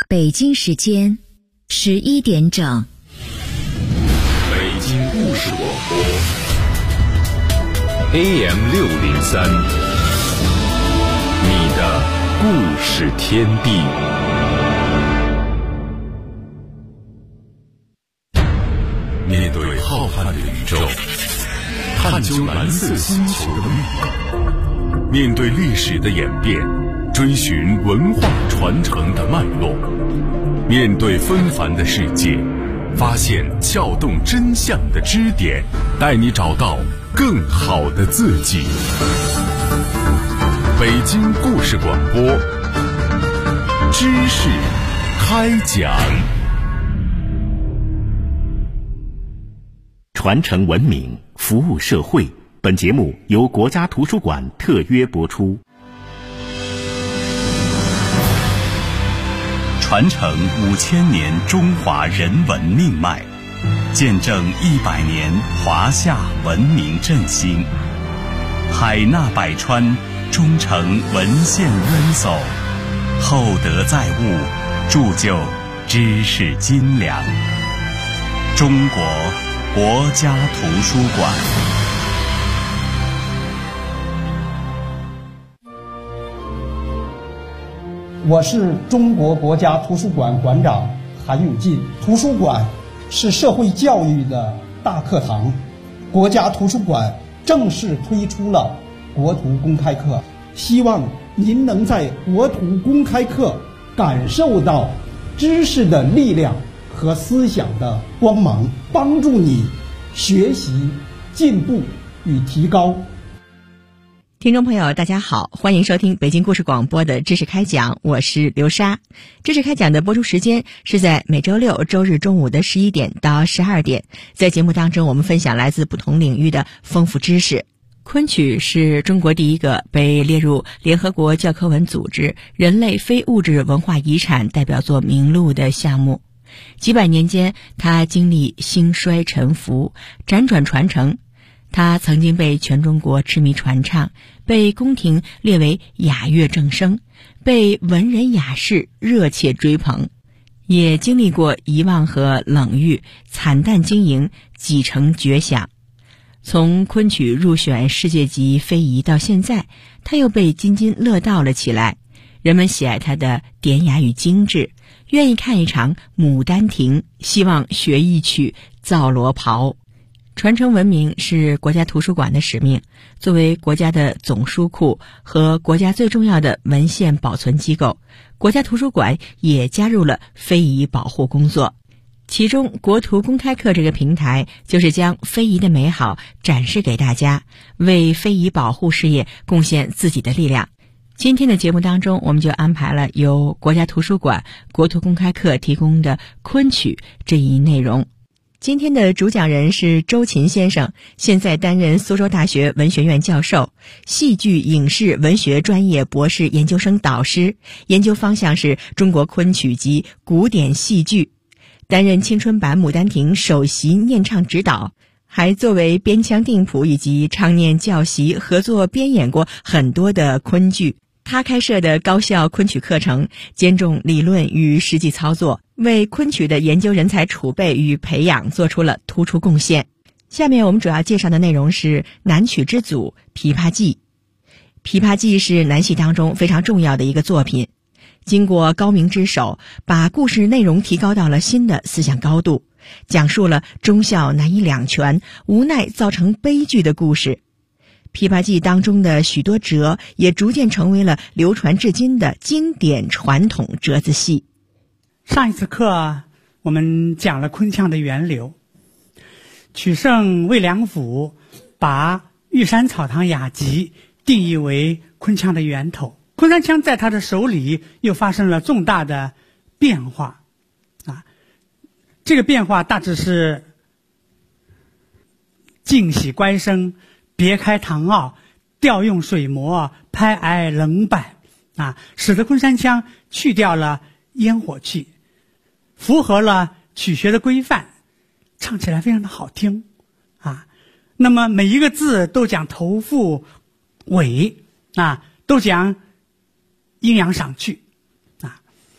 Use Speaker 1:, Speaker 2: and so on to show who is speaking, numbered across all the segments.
Speaker 1: 北京时间11点整。
Speaker 2: 北京故事广播 AM603，你的故事天地。面对浩瀚的宇宙，探究蓝色星球的秘密，面对历史的演变，追寻文化传承的脉络，面对纷繁的世界，发现撬动真相的支点，带你找到更好的自己。北京故事广播，知识开讲。
Speaker 3: 传承文明，服务社会。本节目由国家图书馆特约播出。
Speaker 4: 传承5000年中华人文命脉，见证100年华夏文明振兴。海纳百川，忠诚文献温叟，厚德载物，铸就知识斤两。中国国家图书馆。
Speaker 5: 我是中国国家图书馆馆长韩永进。图书馆是社会教育的大课堂，国家图书馆正式推出了国图公开课，希望您能在国图公开课感受到知识的力量和思想的光芒，帮助你学习、进步与提高。
Speaker 6: 听众朋友大家好，欢迎收听北京故事广播的知识开讲，我是刘莎。知识开讲的播出时间是在每周六周日中午的11点到12点，在节目当中我们分享来自不同领域的丰富知识。昆曲是中国第一个被列入联合国教科文组织人类非物质文化遗产代表作名录的项目。几百年间，它经历兴衰沉浮，辗转传承。它曾经被全中国痴迷传唱，被宫廷列为雅乐正声，被文人雅士热切追捧，也经历过遗忘和冷遇，惨淡经营，几成绝响。从昆曲入选世界级非遗到现在，它又被津津乐道了起来。人们喜爱它的典雅与精致，愿意看一场《牡丹亭》，希望学一曲《皂罗袍》。传承文明是国家图书馆的使命，作为国家的总书库和国家最重要的文献保存机构，国家图书馆也加入了非遗保护工作。其中国图公开课这个平台就是将非遗的美好展示给大家，为非遗保护事业贡献自己的力量。今天的节目当中，我们就安排了由国家图书馆国图公开课提供的昆曲这一内容。今天的主讲人是周琴先生，现在担任苏州大学文学院教授，戏剧影视文学专业博士研究生导师，研究方向是中国昆曲及古典戏剧，担任青春版《牡丹亭》首席念唱指导，还作为编腔定谱以及唱念教习合作编演过很多的昆剧。他开设的高校昆曲课程兼重理论与实际操作，为昆曲的研究人才储备与培养做出了突出贡献。下面我们主要介绍的内容是南曲之祖《琵琶记》。《琵琶记》是南戏当中非常重要的一个作品，经过高明之手，把故事内容提高到了新的思想高度，讲述了忠孝难以两全，无奈造成悲剧的故事。《琵琶记》当中的许多折也逐渐成为了流传至今的经典传统折子戏。
Speaker 7: 上一次课我们讲了昆腔的源流，曲圣魏良辅把玉山草堂雅集定义为昆腔的源头。昆山腔在他的手里又发生了重大的变化这个变化大致是净洗乖声，别开唐奥，调用水磨，拍挨冷板使得昆山腔去掉了烟火气，符合了曲学的规范，唱起来非常的好听那么每一个字都讲头腹尾都讲阴阳赏去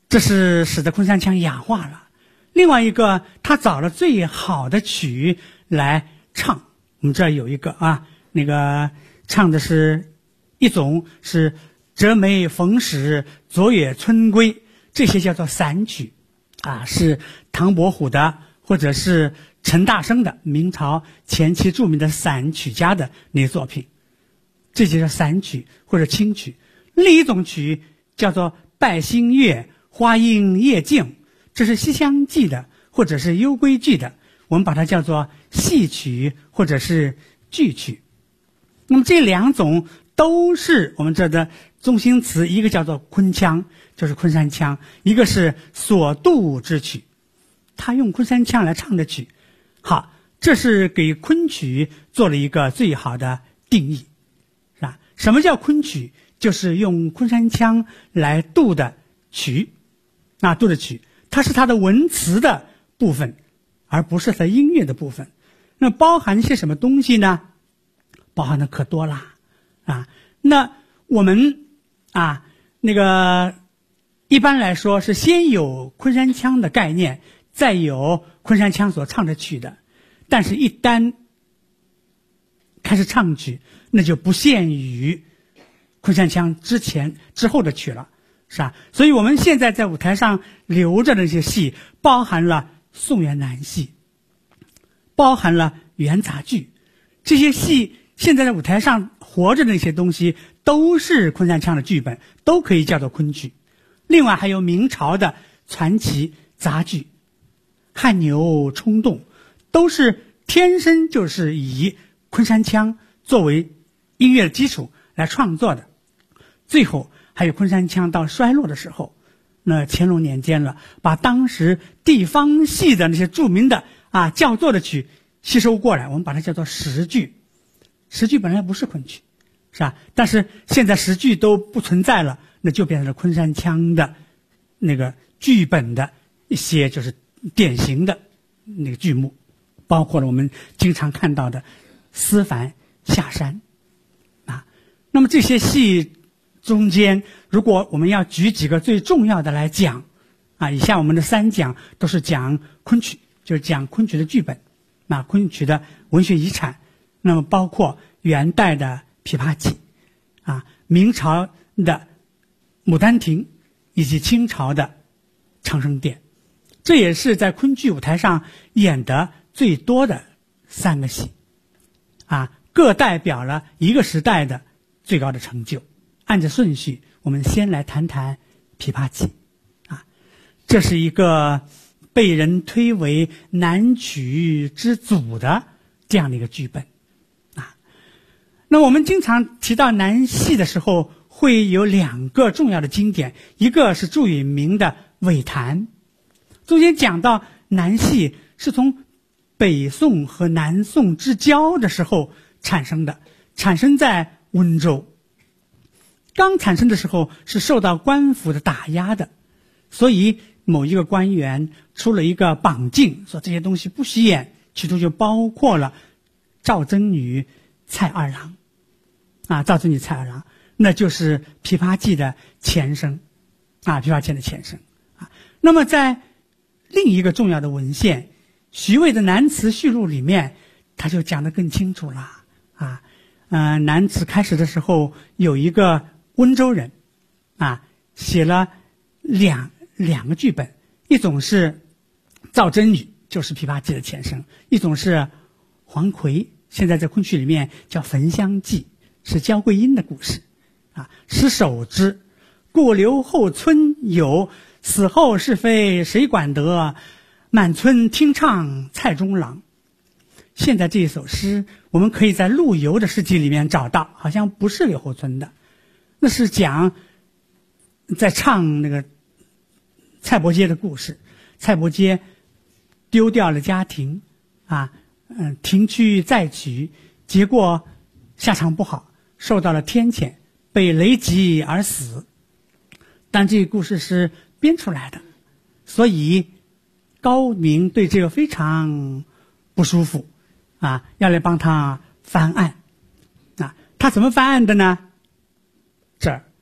Speaker 7: 这是使得昆山腔雅化了。另外一个，他找了最好的曲来唱。我们这儿有一个那个唱的是一种是折梅逢时昨夜春归，这些叫做散曲是唐伯虎的或者是陈大生的明朝前期著名的散曲家的那些作品，这就叫散曲或者清曲。另一种曲叫做拜星月花阴夜静，这是西厢记的或者是幽闺剧的，我们把它叫做戏曲或者是剧曲。那么这两种都是我们这的中心词，一个叫做昆腔，就是昆山腔，一个是所度之曲，他用昆山腔来唱的曲。好，这是给昆曲做了一个最好的定义，是吧？什么叫昆曲？就是用昆山腔来度的曲，度的曲，它是它的文词的部分，而不是它音乐的部分。那包含些什么东西呢？包含的可多啦那我们那个一般来说是先有昆山腔的概念，再有昆山腔所唱的曲的。但是一旦开始唱曲，那就不限于昆山腔之后的曲了，是吧？所以我们现在在舞台上留着的那些戏，包含了宋元南戏，包含了元杂剧，这些戏现在在舞台上活着的那些东西都是昆山腔的剧本，都可以叫做昆曲。另外还有明朝的传奇杂剧，汗牛充栋，都是天生就是以昆山腔作为音乐的基础来创作的。最后还有昆山腔到衰落的时候，那乾隆年间了，把当时地方戏的那些著名的叫座的曲吸收过来，我们把它叫做时剧。时剧本来不是昆曲，是吧？但是现在时剧都不存在了，那就变成了昆山腔的那个剧本的一些就是典型的那个剧目，包括了我们经常看到的思凡下山那么这些戏中间，如果我们要举几个最重要的来讲以下我们的3讲都是讲昆曲，就是讲昆曲的剧本昆曲的文学遗产。那么包括元代的琵琶记明朝的牡丹亭，以及清朝的长生殿，这也是在昆剧舞台上演的最多的3个戏各代表了一个时代的最高的成就。按着顺序，我们先来谈谈琵琶记这是一个被人推为南曲之祖的这样的一个剧本那我们经常提到南戏的时候，会有2个重要的经典，一个是祝允明的尾谈，中间讲到南戏是从北宋和南宋之交的时候产生的，产生在温州。刚产生的时候是受到官府的打压的，所以某一个官员出了一个榜禁，说这些东西不许演，其中就包括了赵真女、蔡二郎赵真女、蔡二郎，那就是琵琶记的前身琵琶记的前身那么在另一个重要的文献徐渭的南词序录里面，他就讲得更清楚了南词开始的时候有一个温州人写了两个剧本，一种是赵真女，就是琵琶记的前身，一种是黄奎，现在在昆曲里面叫焚香记，是焦桂英的故事诗首之，故留后村有，死后是非谁管得，满村听唱蔡中郎。现在这一首诗我们可以在陆游的诗集里面找到，好像不是留后村的，那是讲在唱那个蔡伯喈的故事。蔡伯喈丢掉了家庭停居再娶，结果下场不好，受到了天谴，被雷击而死。但这个故事是编出来的，所以高明对这个非常不舒服要来帮他翻案他怎么翻案的呢？这儿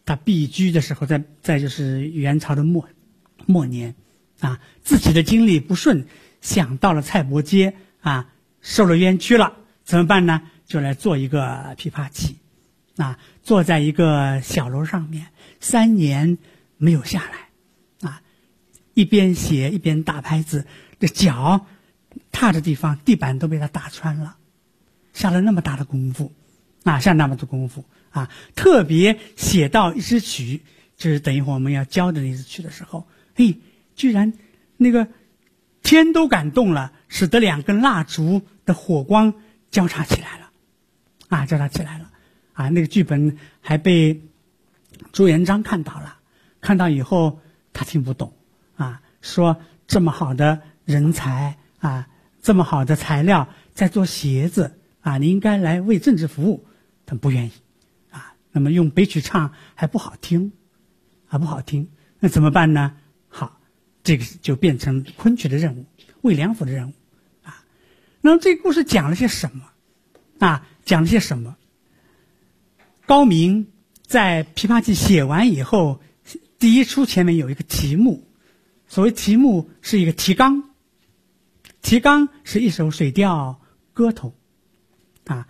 Speaker 7: 他避居的时候，在就是元朝的末年啊，自己的经历不顺，想到了蔡伯喈啊，受了冤屈了，怎么办呢？就来做一个琵琶记啊，坐在一个小楼上面3年没有下来啊，一边写一边打拍子，这脚踏的地方地板都被他打穿了，下了那么大的功夫啊，下那么多功夫啊，特别写到一支曲，就是等一会儿我们要教的那支曲的时候，居然那个天都感动了，使得2根蜡烛的火光交叉起来了啊，交叉起来了啊！那个剧本还被朱元璋看到了，看到以后他听不懂啊，说这么好的人才啊，这么好的材料在做鞋子啊，你应该来为政治服务，他不愿意啊。那么用北曲唱还不好听啊，不好听，那怎么办呢？好，这个就变成昆曲的任务，魏良辅的任务啊。那么这个故事讲了些什么啊？讲了些什么？高明在《琵琶记》写完以后，第一出前面有一个题目，所谓题目是一个提纲，提纲是一首水调歌头啊，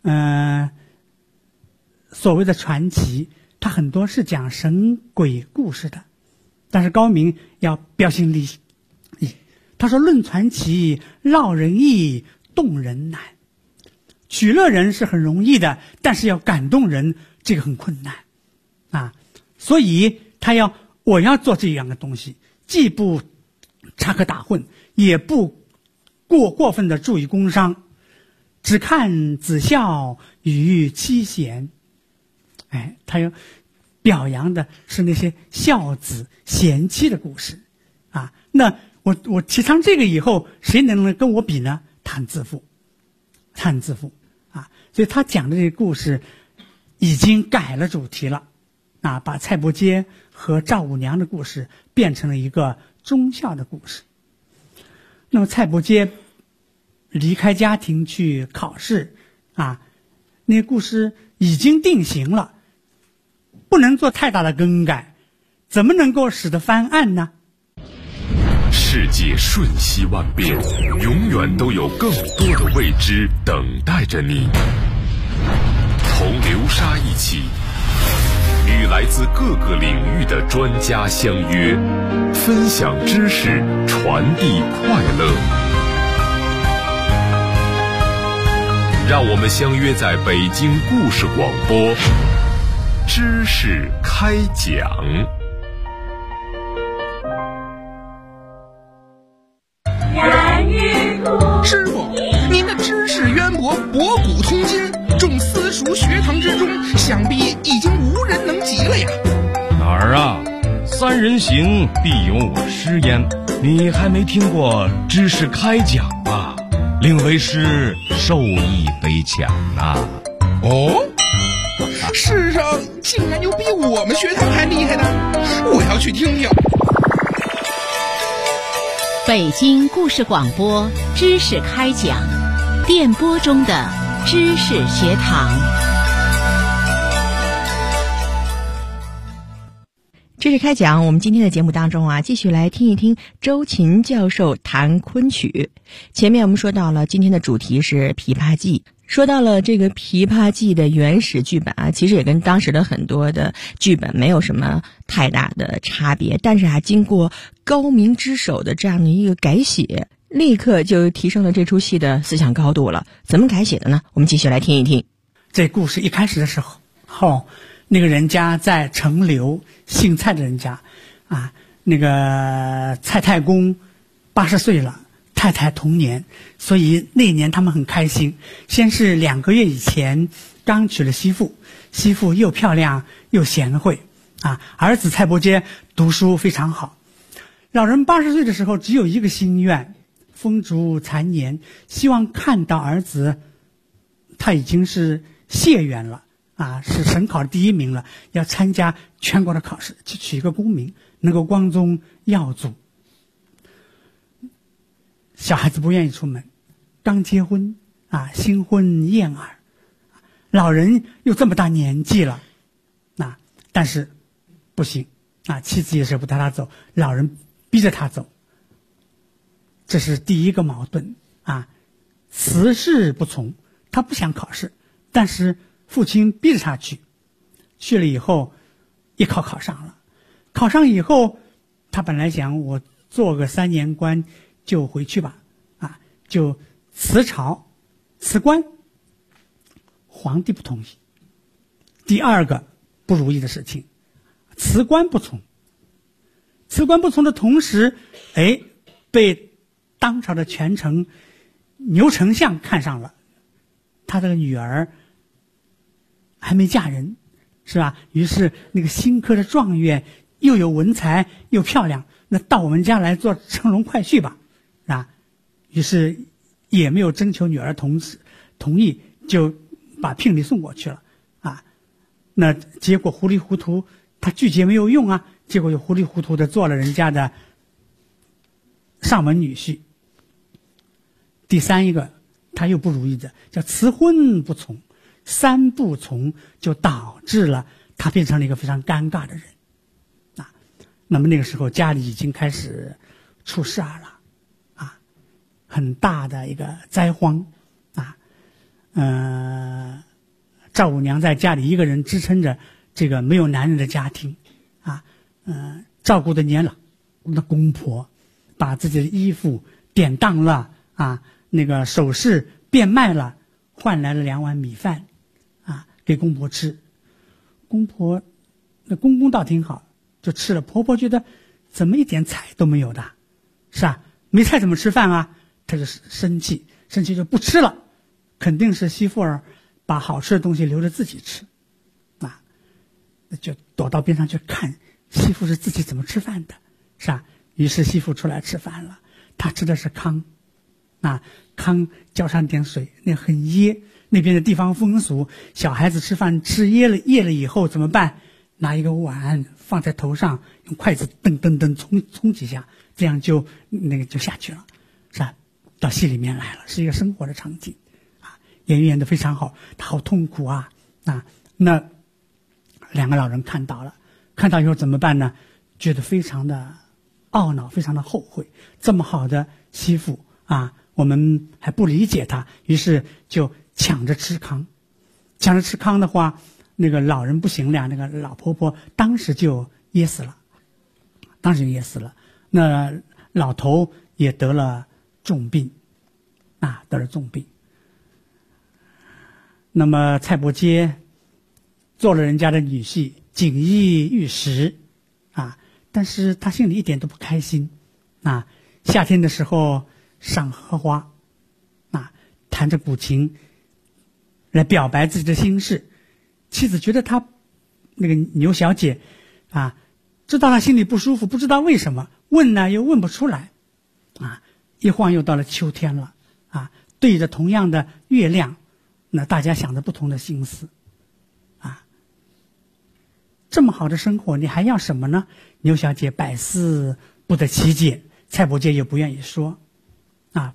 Speaker 7: 所谓的传奇，它很多是讲神鬼故事的，但是高明要标新立异，他说论传奇，绕人意，动人难。取乐人是很容易的，但是要感动人，这个很困难啊。所以我要做这样的东西，既不插科打诨，也不过分的注意工商，只看子孝与妻贤。他要表扬的是那些孝子贤妻的故事啊。那我提倡这个以后，谁能跟我比呢？他很自负啊。所以他讲的这个故事已经改了主题了啊，把蔡伯喈和赵五娘的故事变成了一个忠孝的故事。那么蔡伯喈离开家庭去考试啊，那个故事已经定型了，不能做太大的更改，怎么能够使得翻案呢？
Speaker 2: 世界瞬息万变，永远都有更多的未知等待着你。同流沙一起，与来自各个领域的专家相约，分享知识，传递快乐。让我们相约在北京故事广播，知识开讲。
Speaker 8: 师傅，您的知识渊博，博古通今，众私塾学堂之中，想必已经无人能及了呀。
Speaker 9: 哪儿啊？三人行，必有我师焉。你还没听过知识开讲吧？令为师受益匪浅呐。
Speaker 8: 哦，世上竟然有比我们学堂还厉害的，我要去听听。
Speaker 1: 北京故事广播知识开讲，电波中的知识学堂。
Speaker 6: 知识开讲，我们今天的节目当中啊，继续来听一听周琴教授谈昆曲。前面我们说到了今天的主题是《琵琶记》，说到了这个《琵琶记》的原始剧本啊，其实也跟当时的很多的剧本没有什么太大的差别，但是啊，经过高明之手的这样的一个改写，立刻就提升了这出戏的思想高度了。怎么改写的呢？我们继续来听一听。
Speaker 7: 这故事一开始的时候，那个人家在城留，姓蔡的人家啊，那个蔡太公80岁了，太太同年，所以那年他们很开心。先是2个月以前刚娶了媳妇，媳妇又漂亮又贤惠啊，儿子蔡伯喈读书非常好。老人80岁的时候只有一个心愿，风烛残年，希望看到儿子，他已经是解元了啊，是省考第1名了，要参加全国的考试，去取一个功名，能够光宗耀祖。小孩子不愿意出门，刚结婚啊，新婚燕尔，老人又这么大年纪了， 但是不行啊，妻子也舍不得他走，老人逼着他走。这是第一个矛盾啊，辞事不从，他不想考试，但是父亲逼着他去，去了以后一考上了，考上以后他本来想我做个3年官就回去吧，啊，就辞朝辞官，皇帝不同意。第二个不如意的事情，辞官不从，辞官不从的同时，被当朝的权臣牛丞相看上了，他这个女儿还没嫁人，是吧？于是那个新科的状元又有文才又漂亮，那到我们家来做乘龙快婿吧，啊，于是也没有征求女儿同意，就把聘礼送过去了啊。那结果糊里糊涂，他拒绝没有用啊，结果又糊里糊涂的做了人家的上门女婿。第三一个他又不如意的叫辞婚不从，3不从，就导致了他变成了一个非常尴尬的人啊。那么那个时候家里已经开始出事儿了啊，很大的一个灾荒啊。赵五娘在家里一个人支撑着这个没有男人的家庭啊，照顾的年老的公婆，把自己的衣服典当了啊，那个首饰变卖了，换来了2碗米饭啊，给公婆吃。公婆那公公倒挺好，就吃了，婆婆觉得怎么一点菜都没有的，是吧？没菜怎么吃饭啊？她就生气就不吃了，肯定是媳妇儿把好吃的东西留着自己吃啊，就躲到边上去看媳妇是自己怎么吃饭的，是吧？于是媳妇出来吃饭了，她吃的是糠啊，糠浇上点水，那很噎。那边的地方风俗，小孩子吃饭吃噎了以后怎么办？拿一个碗放在头上，用筷子噔噔噔冲几下，这样就下去了，是吧？到戏里面来了，是一个生活的场景啊，演员演得非常好，他好痛苦啊。那2个老人看到以后怎么办呢？觉得非常的懊恼，非常的后悔，这么好的媳妇啊，我们还不理解她，于是就抢着吃糠的话，那个老人不行了，那个老婆婆当时就噎死了。那老头也得了重病啊，那么蔡伯喈做了人家的女婿，锦衣玉食啊，但是他心里一点都不开心啊。夏天的时候赏荷花啊，弹着古琴来表白自己的心事。妻子觉得他那个牛小姐啊，知道他心里不舒服，不知道为什么，问呢又问不出来啊。一晃又到了秋天了啊，对着同样的月亮，那大家想着不同的心思啊。这么好的生活你还要什么呢？牛小姐百思不得其解，蔡伯喈也不愿意说啊，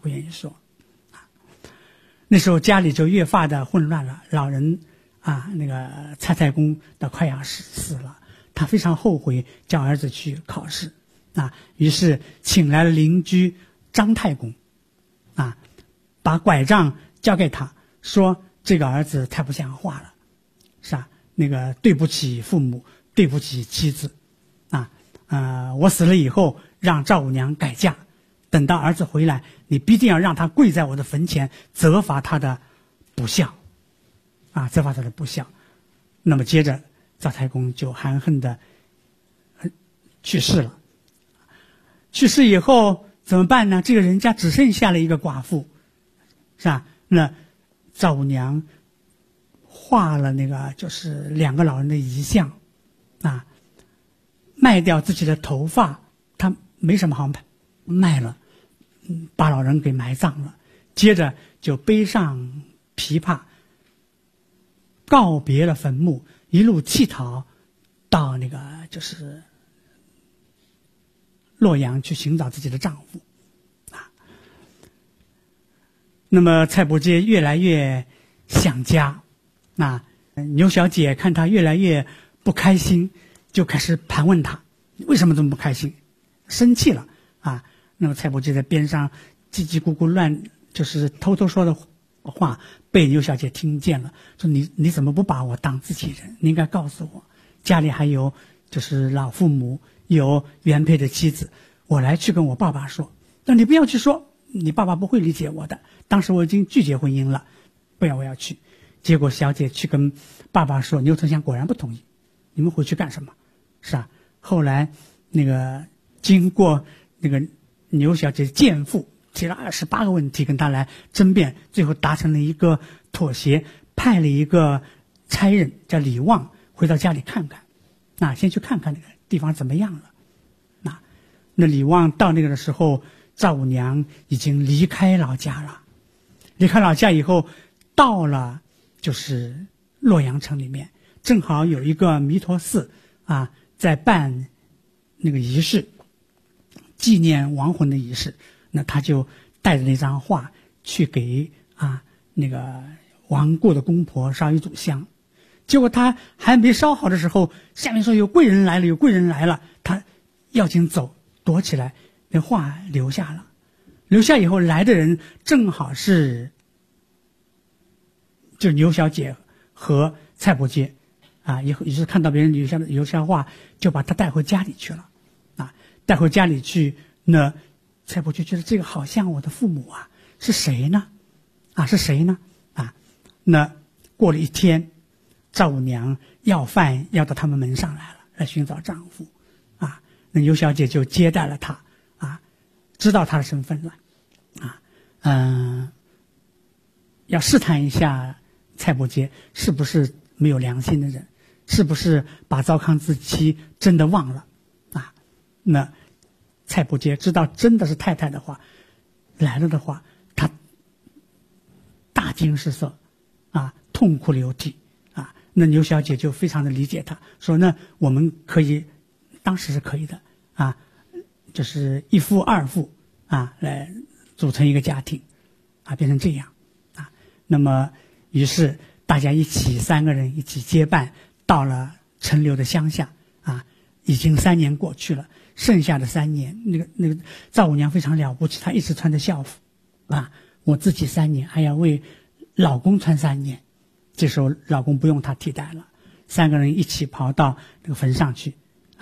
Speaker 7: 那时候家里就越发的混乱了，老人啊，那个蔡太公的快要死了，他非常后悔叫儿子去考试啊，于是请来了邻居张太公啊，把拐杖交给他，说这个儿子太不像话了，是吧？那个对不起父母，对不起妻子啊，我死了以后让赵五娘改嫁，等到儿子回来，你必定要让他跪在我的坟前，责罚他的不孝啊，那么接着赵太公就含恨的去世了。去世以后怎么办呢？这个人家只剩下了一个寡妇，是吧？那赵五娘画了那个就是2个老人的遗像啊，卖掉自己的头发，他没什么好卖了，把老人给埋葬了。接着就背上琵琶，告别了坟墓，一路乞讨到那个就是洛阳去寻找自己的丈夫啊。那么蔡伯喈越来越想家啊，牛小姐看他越来越不开心，就开始盘问他为什么这么不开心，生气了啊。那么蔡伯喈在边上叽叽咕咕乱，就是偷偷说的话被牛小姐听见了，说你怎么不把我当自己人？你应该告诉我，家里还有就是老父母，有原配的妻子，我来去跟我爸爸说。那你不要去说，你爸爸不会理解我的。当时我已经拒绝婚姻了，不要我要去。结果小姐去跟爸爸说，牛丞相果然不同意。你们回去干什么？是啊，后来那个经过那个牛小姐见父提了28个问题跟他来争辩，最后达成了一个妥协，派了一个差人叫李旺回到家里看看，先去看看那个地方怎么样了。那李旺到那个的时候，赵五娘已经离开老家了。离开老家以后，到了就是洛阳城里面，正好有一个弥陀寺在办那个仪式，纪念亡魂的仪式。那他就带着那张画去给那个亡故的公婆烧一炷香。结果他还没烧好的时候，下面说有贵人来了，有贵人来了，他要紧走，躲起来，那画留下了。留下以后来的人正好是就牛小姐和蔡伯喈也是看到别人留下画，就把他带回家里去了带回家里去。那蔡伯喈觉得这个好像我的父母是谁呢？是谁呢？那过了一天，赵五娘要饭要到他们门上来了，来寻找丈夫那牛小姐就接待了他知道他的身份了要试探一下蔡伯喈是不是没有良心的人，是不是把糟糠之妻真的忘了那蔡伯喈知道真的是太太的话来了的话，他大惊失色痛哭流涕那牛小姐就非常的理解他，说那我们可以，当时是可以的就是一夫二妇来组成一个家庭变成这样那么于是大家3个人一起结伴到了陈留的乡下已经3年过去了，剩下的3年，那个赵五娘非常了不起，她一直穿着校服我自己3年还要为老公穿3年，这时候老公不用她替代了，3个人一起跑到那个坟上去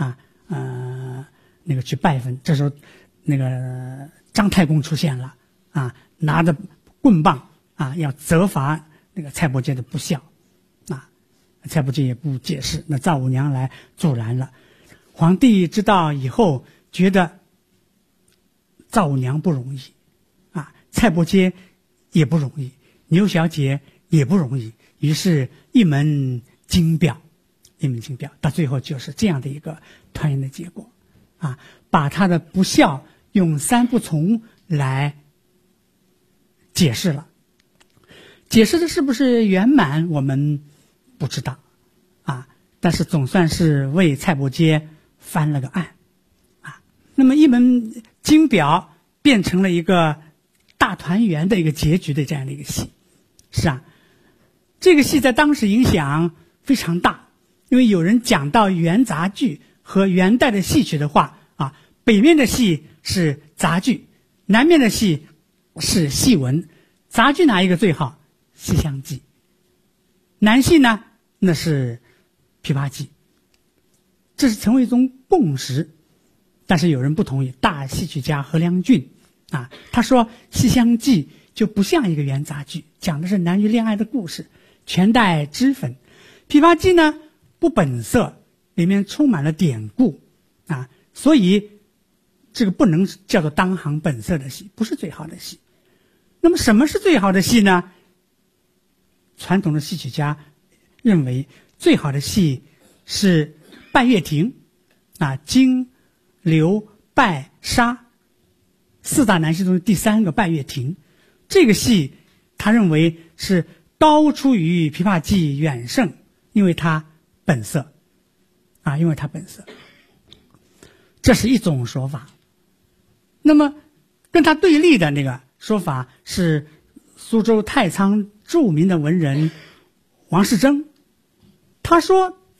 Speaker 7: 那个去拜坟。这时候那个张太公出现了拿着棍棒要责罚那个蔡伯喈的不孝蔡伯喈也不解释，那赵五娘来阻拦了。皇帝知道以后觉得赵五娘不容易蔡伯喈也不容易，牛小姐也不容易，于是一门惊表，到最后就是这样的一个团圆的结果把他的不孝用3不从来解释了。解释的是不是圆满我们不知道但是总算是为蔡伯喈翻了个案那么一门惊表变成了一个大团圆的一个结局的这样的一个戏。是这个戏在当时影响非常大，因为有人讲到元杂剧和元代的戏曲的话北面的戏是杂剧，南面的戏是戏文。杂剧哪一个最好？西厢记。南戏呢，那是琵琶记。这是成为一种共识，但是有人不同意。大戏曲家何良俊他说西厢记就不像一个元杂剧，讲的是男女恋爱的故事，全带脂粉。琵琶记呢不本色，里面充满了典故所以这个不能叫做当行本色的戏，不是最好的戏。那么什么是最好的戏呢？传统的戏曲家认为最好的戏是拜月亭京刘拜沙4大南戏中的第3个拜月亭。这个戏他认为是高出于琵琶记远胜，因为它本色这是一种说法。那么跟他对立的那个说法是苏州太仓著名的文人王世贞，他说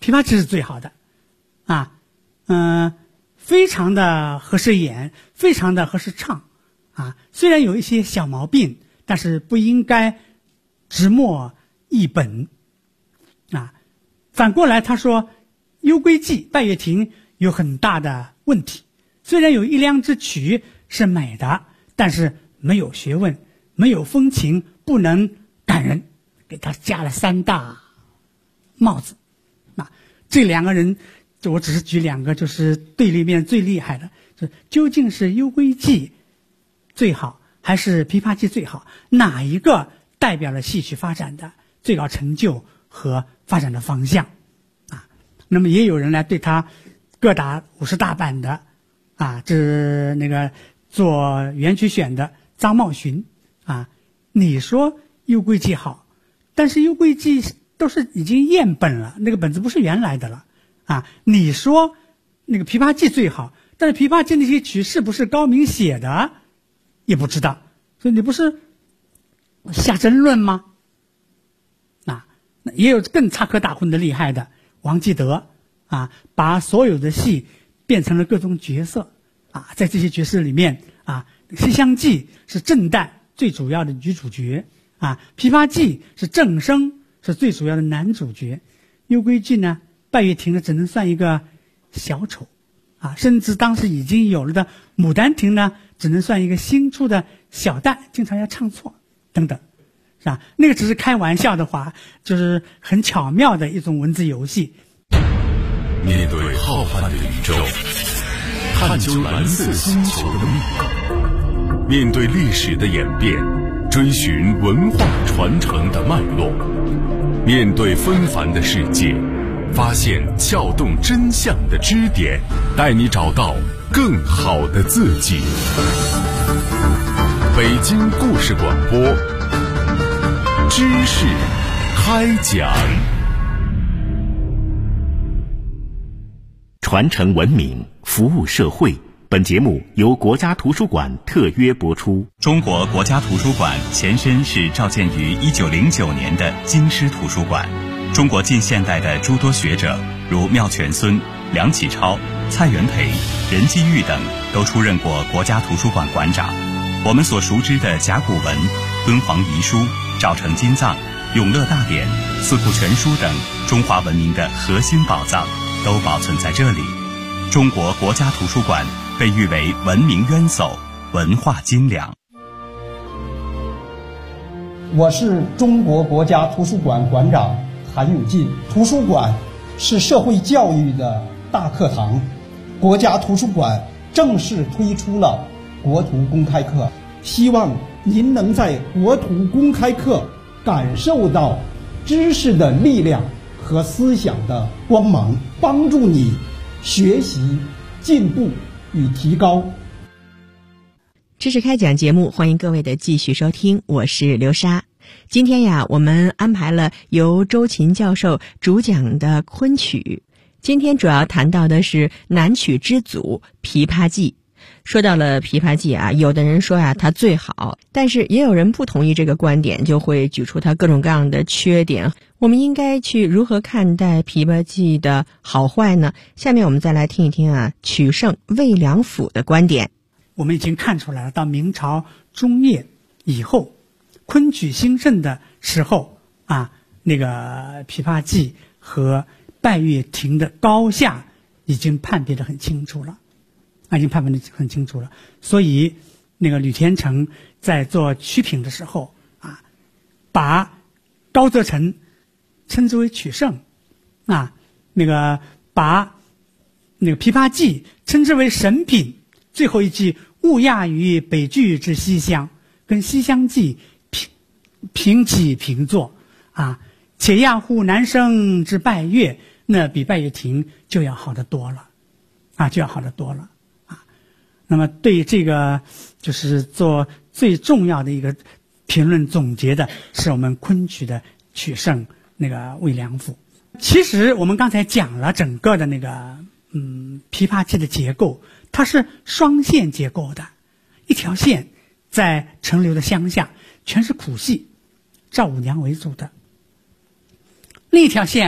Speaker 7: 琵琶记是最好的啊，非常的合适演，非常的合适唱啊。虽然有一些小毛病，但是不应该直墨一本啊。反过来他说幽归记拜月亭有很大的问题，虽然有一两支曲是美的，但是没有学问，没有风情，不能感人，给他加了3大帽子啊。这两个人我只是举2个，就是对立面最厉害的，就是究竟是幽归记最好还是琵琶记最好，哪一个代表了戏曲发展的最高成就和发展的方向啊？那么也有人来对他各打50大板的啊，这是那个做元曲选的张茂寻啊，你说幽归记好，但是幽归记都是已经验本了，那个本子不是原来的了啊。你说那个琵琶记最好，但是琵琶记那些曲是不是高明写的也不知道，所以你不是下争论吗？啊，也有更插科打诨的厉害的王继德啊，把所有的戏变成了各种角色啊，在这些角色里面啊，西厢记是正旦最主要的女主角啊，琵琶记是正生是最主要的男主角，幽归记呢，拜月亭呢只能算一个小丑啊，甚至当时已经有了的牡丹亭呢，只能算一个新出的小旦，经常要唱错等等，是吧？那个只是开玩笑的话，就是很巧妙的一种文字游戏。
Speaker 2: 面对浩瀚的宇宙，探究蓝色星球的秘密，面对历史的演变，追寻文化传承的脉络，面对纷繁的世界，发现撬动真相的支点，带你找到更好的自己。北京故事广播，知识开讲。
Speaker 3: 传承文明，服务社会。本节目由国家图书馆特约播出。
Speaker 4: 中国国家图书馆前身是召建于1909年的京师图书馆。中国近现代的诸多学者，如妙泉孙、梁启超、蔡元培、任继玉等，都出任过国家图书馆馆长。我们所熟知的甲骨文、敦煌遗书、赵城金藏、永乐大典、四库全书等中华文明的核心宝藏，都保存在这里。中国国家图书馆被誉为文明渊薮、文化精良。
Speaker 5: 我是中国国家图书馆馆长韩永进。图书馆是社会教育的大课堂，国家图书馆正式推出了国图公开课，希望您能在国图公开课感受到知识的力量和思想的光芒，帮助你学习进步与提高。
Speaker 6: 知识开讲节目，欢迎各位的继续收听，我是刘莎。今天呀，我们安排了由周琴教授主讲的昆曲。今天主要谈到的是南曲之祖琵琶记。说到了琵琶记啊，有的人说呀它最好，但是也有人不同意这个观点，就会举出它各种各样的缺点。我们应该去如何看待琵琶记的好坏呢？下面我们再来听一听啊曲圣魏良辅的观点。
Speaker 7: 我们已经看出来了，到明朝中叶以后，昆曲兴盛的时候啊，那个琵琶记和拜月亭的高下已经判别得很清楚了。已经判别得很清楚了，所以那个吕天成在做曲品的时候啊，把高则成称之为曲圣啊，那个把那个琵琶记称之为神品，最后一句勿亚于北剧之西厢，跟西厢记平起平坐啊，且亚乎南生之拜月，那比拜月亭就要好得多了啊，就要好得多了。那么对这个就是做最重要的一个评论总结的是我们昆曲的曲圣那个魏良辅。其实我们刚才讲了整个的那个琵琶记的结构，它是双线结构的，一条线在陈留的乡下全是苦戏，赵五娘为主的，另一条线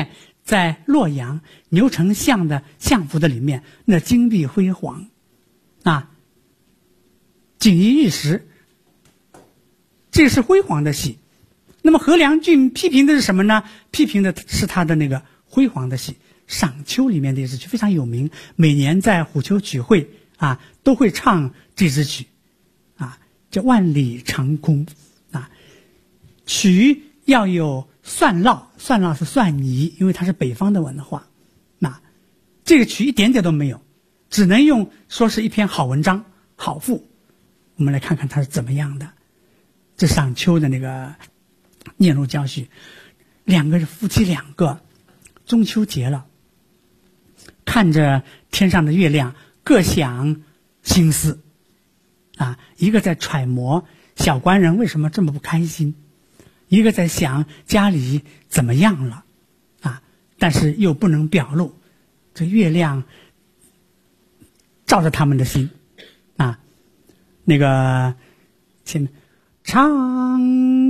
Speaker 7: 在洛阳牛丞相的相府的里面，那金碧辉煌啊，锦衣玉食，这是辉煌的戏。那么何良俊批评的是什么呢？批评的是他的那个辉煌的戏。赏秋里面的一支曲非常有名，每年在虎丘曲会啊都会唱这支曲啊，叫万里长空啊。曲要有算烙，算烙是蒜泥，因为它是北方的文化。那这个曲一点点都没有，只能用说是一篇好文章、好赋。我们来看看它是怎么样的。这赏秋的那个念奴交序，夫妻两个，中秋节了，看着天上的月亮，各想心思啊，一个在揣摩小官人为什么这么不开心，一个在想家里怎么样了啊，但是又不能表露，这月亮照着他们的心啊。那个前面长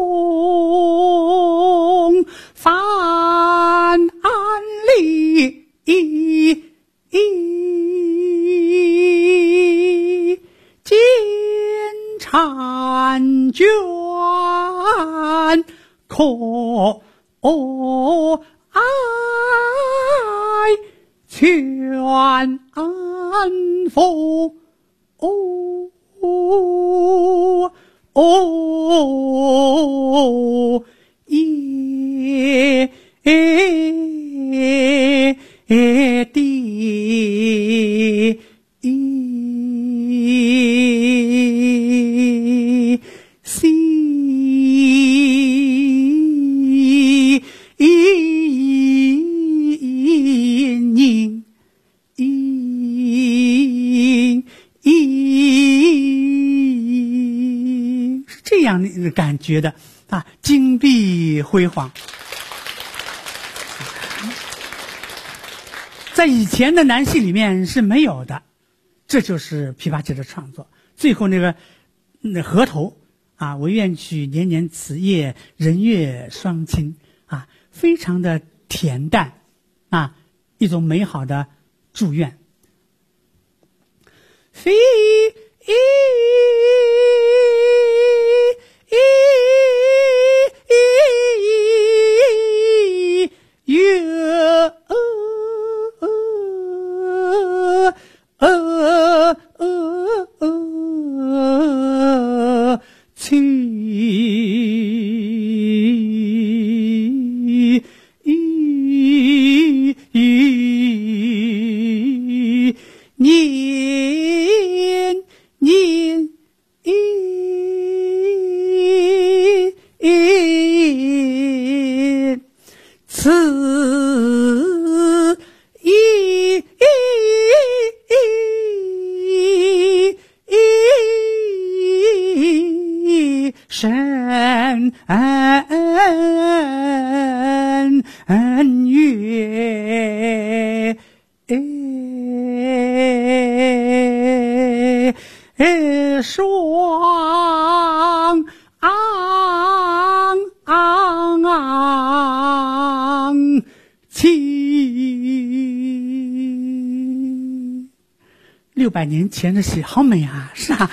Speaker 7: 空翻安里，金婵娟可爱，全安抚也地是这样的感觉的啊，金碧辉煌。在以前的南戏里面是没有的，这就是琵琶记的创作。最后那河头啊，惟愿取年年此夜，人月双亲啊，非常的恬淡啊，一种美好的祝愿。飞月双亲。600年前的戏好美啊，是啊。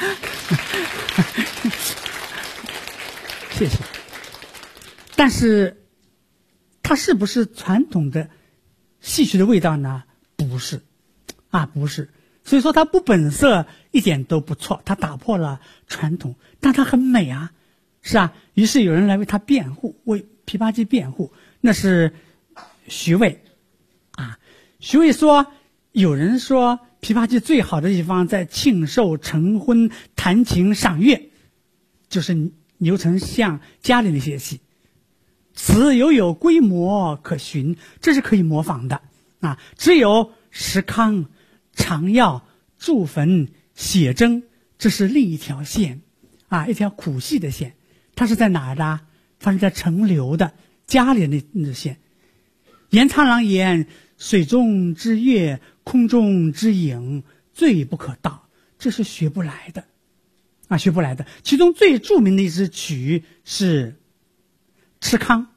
Speaker 7: 谢谢。但是它是不是传统的戏曲的味道呢？不是啊，不是。所以说它不本色一点都不错，它打破了传统，但它很美啊，是啊。于是有人来为它辩护，为琵琶记辩护，那是徐渭啊。徐渭说，有人说琵琶记最好的地方在庆寿成婚弹琴赏月，就是牛丞相家里那些戏，此有规模可循，这是可以模仿的啊。只有石康、长药、祝坟、写真，这是另一条线啊，一条苦戏的线。它是在哪儿的？它是在陈留的家里那线。严苍狼言：水中之月，空中之影，最不可道。这是学不来的啊，学不来的。其中最著名的一支曲是池康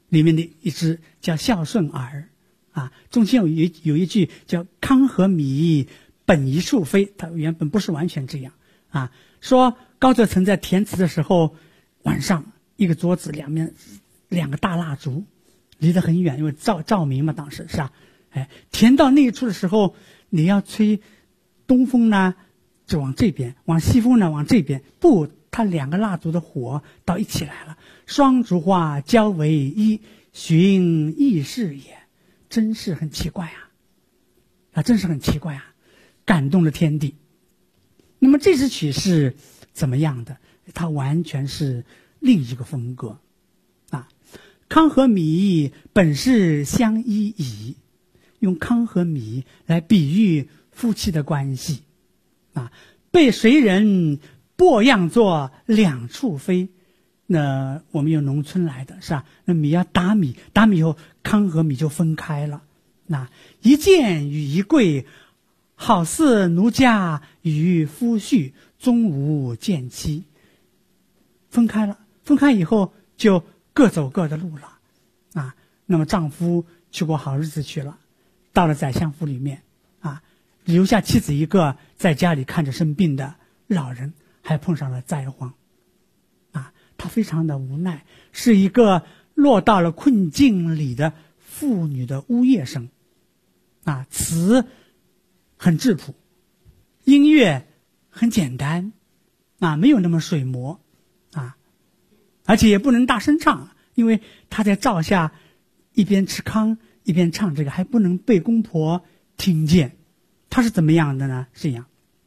Speaker 7: 里面的一支叫孝顺儿啊，中间有一句叫康和米本一处飞，它原本不是完全这样啊。说高则成在填词的时候，晚上一个桌子两面2个大蜡烛，离得很远，因为照明嘛，当时是吧？哎，填到那一处的时候，你要吹东风呢，就往这边；往西风呢，往这边。不，它2个蜡烛的火到一起来了。双烛花交为一，寻异事也。真是很奇怪啊！真是很奇怪啊！感动了天地。那么这支曲是怎么样的？它完全是另一个风格啊。康和米本是相依矣，用康和米来比喻夫妻的关系啊。被谁人拨样作2处飞？那我们有农村来的是吧？那米要打米，打米以后康和米就分开了。那一见与一跪，好似奴家与夫婿，终无见期。分开了，分开以后就各走各的路了啊。那么丈夫去过好日子去了，到了宰相府里面啊，留下妻子一个在家里看着生病的老人，还碰上了灾荒啊。他非常的无奈，是一个落到了困境里的妇女的呜咽声啊。词很质朴，音乐很简单啊，没有那么水磨啊，而且也不能大声唱，因为他在灶下一边吃糠一边唱这个，还不能被公婆听见。他是怎么样的呢？是这样：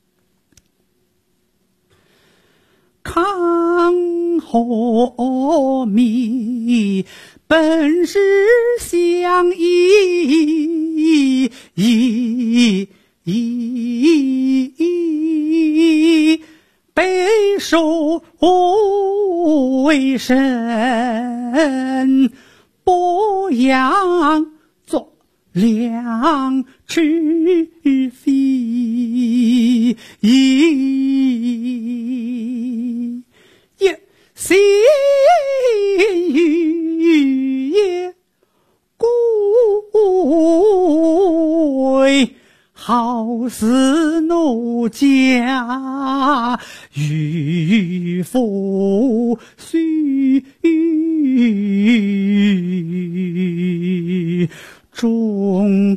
Speaker 7: 康和米本是相依，被收为神，拨样作2处飞。心与也归，好似奴家与夫婿，终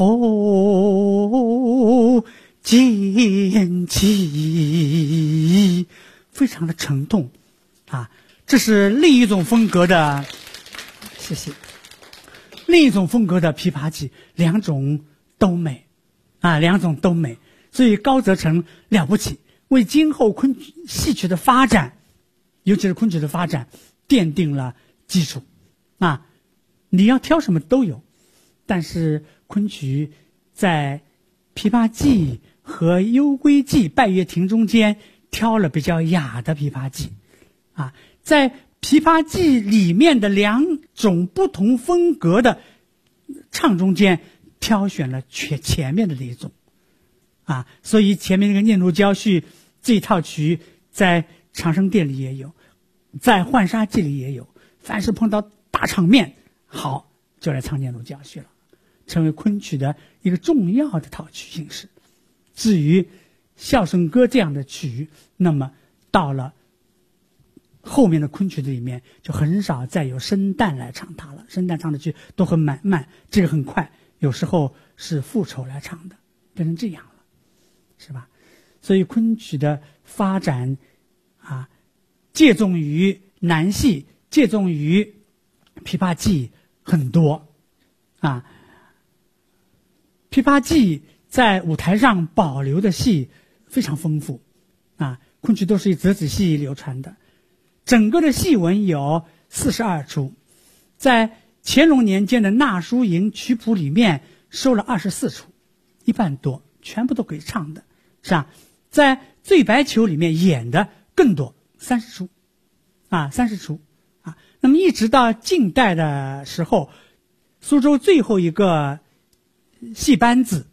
Speaker 7: 否见期。非常的沉痛啊，这是另一种风格的，谢谢，另一种风格的琵琶记，2种都美啊，2种都美。所以高则成了不起，为今后戏曲的发展，尤其是昆曲的发展奠定了基础啊。你要挑什么都有，但是昆曲在琵琶记和幽归记、拜月亭中间挑了比较雅的琵琶记啊，在琵琶记里面的2种不同风格的唱中间挑选了前面的那一种啊，所以前面那个念奴娇婿这套曲在长生殿里也有，在浣纱记里也有，凡是碰到大场面好就来唱念奴娇婿了，成为昆曲的一个重要的套曲形式。至于孝顺歌这样的曲，那么到了后面的昆曲里面就很少再有生旦来唱它了，生旦唱的曲都很慢，这个很快，有时候是复仇来唱的，变成这样了，是吧？所以昆曲的发展啊，借重于南戏，借重于琵琶记很多啊。琵琶记在舞台上保留的戏非常丰富啊，昆曲都是以折子戏流传的，整个的戏文有42出，在乾隆年间的纳书营曲谱里面收了24出，一半多，全部都可以唱的，是吧？在醉白裘里面演的更多，30出啊，30出啊。那么一直到近代的时候，苏州最后一个戏班子